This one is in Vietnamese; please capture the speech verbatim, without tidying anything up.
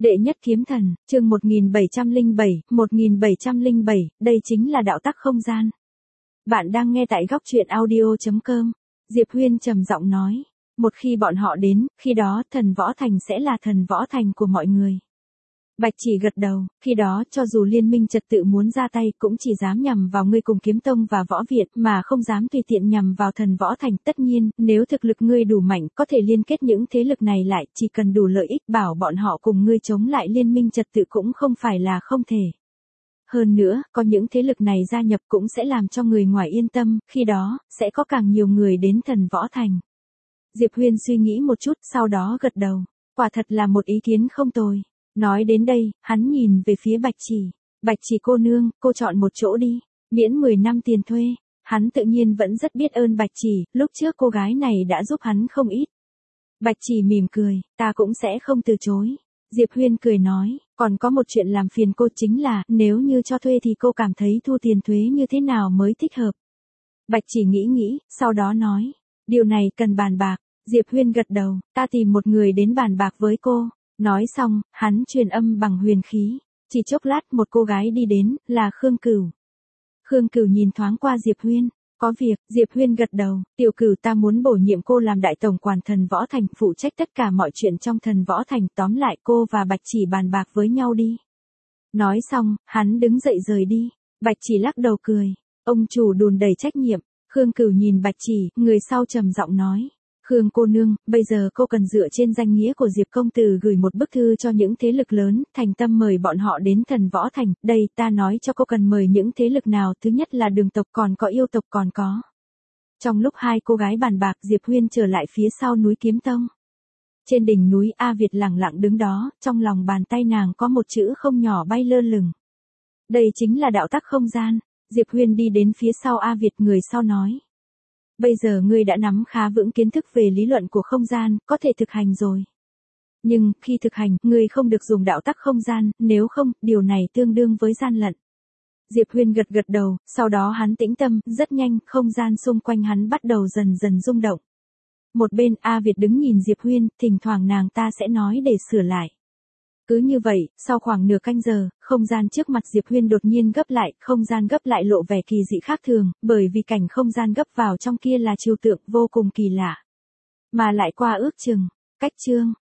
Đệ nhất kiếm thần, chương một nghìn bảy trăm lẻ bảy, một nghìn bảy trăm lẻ bảy, đây chính là đạo tắc không gian. Bạn đang nghe tại góc truyện audio chấm com. Diệp Huyên trầm giọng nói, một khi bọn họ đến, khi đó thần võ thành sẽ là thần võ thành của mọi người. Bạch Chỉ gật đầu, khi đó cho dù liên minh trật tự muốn ra tay cũng chỉ dám nhằm vào ngươi cùng kiếm tông và võ viện mà không dám tùy tiện nhằm vào thần võ thành. Tất nhiên, nếu thực lực ngươi đủ mạnh có thể liên kết những thế lực này lại, chỉ cần đủ lợi ích bảo bọn họ cùng ngươi chống lại liên minh trật tự cũng không phải là không thể. Hơn nữa, có những thế lực này gia nhập cũng sẽ làm cho người ngoài yên tâm, khi đó, sẽ có càng nhiều người đến thần võ thành. Diệp Huyên suy nghĩ một chút, sau đó gật đầu. Quả thật là một ý kiến không tồi. Nói đến đây, hắn nhìn về phía Bạch Chỉ. Bạch Chỉ cô nương, cô chọn một chỗ đi, miễn mười năm tiền thuê. Hắn tự nhiên vẫn rất biết ơn Bạch Chỉ, lúc trước cô gái này đã giúp hắn không ít. Bạch Chỉ mỉm cười, ta cũng sẽ không từ chối. Diệp Huyên cười nói, còn có một chuyện làm phiền cô chính là, nếu như cho thuê thì cô cảm thấy thu tiền thuế như thế nào mới thích hợp. Bạch Chỉ nghĩ nghĩ, sau đó nói, điều này cần bàn bạc. Diệp Huyên gật đầu, ta tìm một người đến bàn bạc với cô. Nói xong, hắn truyền âm bằng huyền khí. Chỉ chốc lát một cô gái đi đến, là Khương Cửu. Khương Cửu nhìn thoáng qua Diệp Huyên. Có việc, Diệp Huyên gật đầu, tiểu Cửu ta muốn bổ nhiệm cô làm đại tổng quản thần võ thành, phụ trách tất cả mọi chuyện trong thần võ thành, tóm lại cô và Bạch Chỉ bàn bạc với nhau đi. Nói xong, hắn đứng dậy rời đi. Bạch Chỉ lắc đầu cười, ông chủ đùn đầy trách nhiệm. Khương Cửu nhìn Bạch Chỉ, người sau trầm giọng nói. Khương cô nương, bây giờ cô cần dựa trên danh nghĩa của Diệp công tử gửi một bức thư cho những thế lực lớn, thành tâm mời bọn họ đến thần võ thành. Đây, ta nói cho cô cần mời những thế lực nào, thứ nhất là đường tộc, còn có yêu tộc, còn có. Trong lúc hai cô gái bàn bạc, Diệp Huyên trở lại phía sau núi Kiếm Tông. Trên đỉnh núi A Việt lẳng lặng đứng đó, trong lòng bàn tay nàng có một chữ không nhỏ bay lơ lửng. Đây chính là đạo tắc không gian. Diệp Huyên đi đến phía sau A Việt, người sau nói. Bây giờ ngươi đã nắm khá vững kiến thức về lý luận của không gian, có thể thực hành rồi. Nhưng, khi thực hành, ngươi không được dùng đạo tắc không gian, nếu không, điều này tương đương với gian lận. Diệp Huyên gật gật đầu, sau đó hắn tĩnh tâm, rất nhanh, không gian xung quanh hắn bắt đầu dần dần rung động. Một bên A Việt đứng nhìn Diệp Huyên, thỉnh thoảng nàng ta sẽ nói để sửa lại. Cứ như vậy, sau khoảng nửa canh giờ, không gian trước mặt Diệp Huyên đột nhiên gấp lại, không gian gấp lại lộ vẻ kỳ dị khác thường, bởi vì cảnh không gian gấp vào trong kia là trừu tượng vô cùng kỳ lạ. Mà lại qua ước chừng, cách chương,